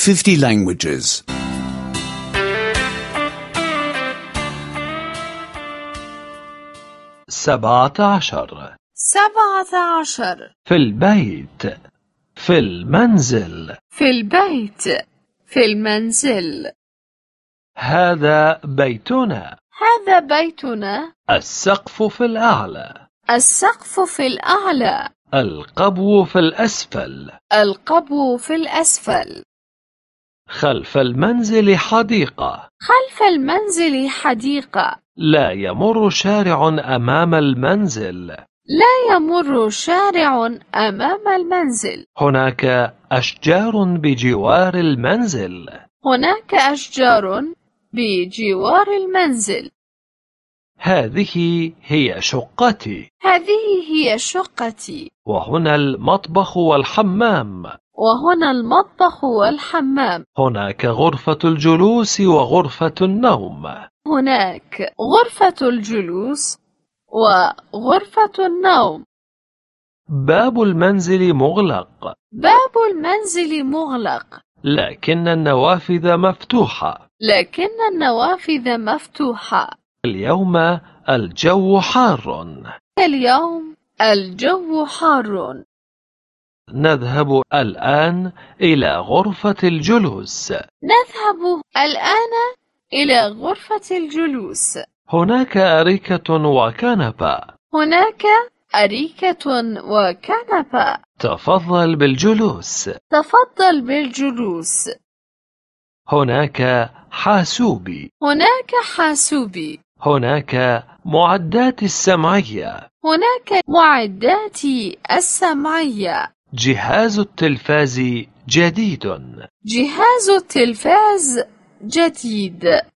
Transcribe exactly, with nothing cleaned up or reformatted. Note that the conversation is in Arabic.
fifty languages. سبعة عشر. سبعة عشر. في البيت. في المنزل. في البيت. في المنزل. هذا بيتنا. هذا بيتنا. السقف في الأعلى. السقف في الأعلى. القبو في الأسفل. القبو في الأسفل. خلف المنزل حديقة. خلف المنزل حديقة. لا يمر شارع أمام المنزل. لا يمر شارع أمام المنزل. هناك أشجار بجوار المنزل. هناك أشجار بجوار المنزل. هذه هي شقتي. هذه هي شقتي. وهنا المطبخ والحمام. وهنا المطبخ والحمام. هناك غرفة الجلوس وغرفة النوم. هناك غرفة الجلوس وغرفة النوم. باب المنزل مغلق. باب المنزل مغلق. لكن النوافذ مفتوحة. لكن النوافذ مفتوحة. اليوم الجو حار. اليوم الجو حار. نذهب الآن إلى غرفة الجلوس. نذهب الآن إلى غرفة الجلوس. هناك أريكة وكنبة. هناك أريكة وكنبة. تفضل بالجلوس. تفضل بالجلوس. هناك حاسوبي. هناك حاسوبي. هناك معدات السمعية. هناك معدات السمعية. جهاز التلفاز جديد. جهاز التلفاز جديد.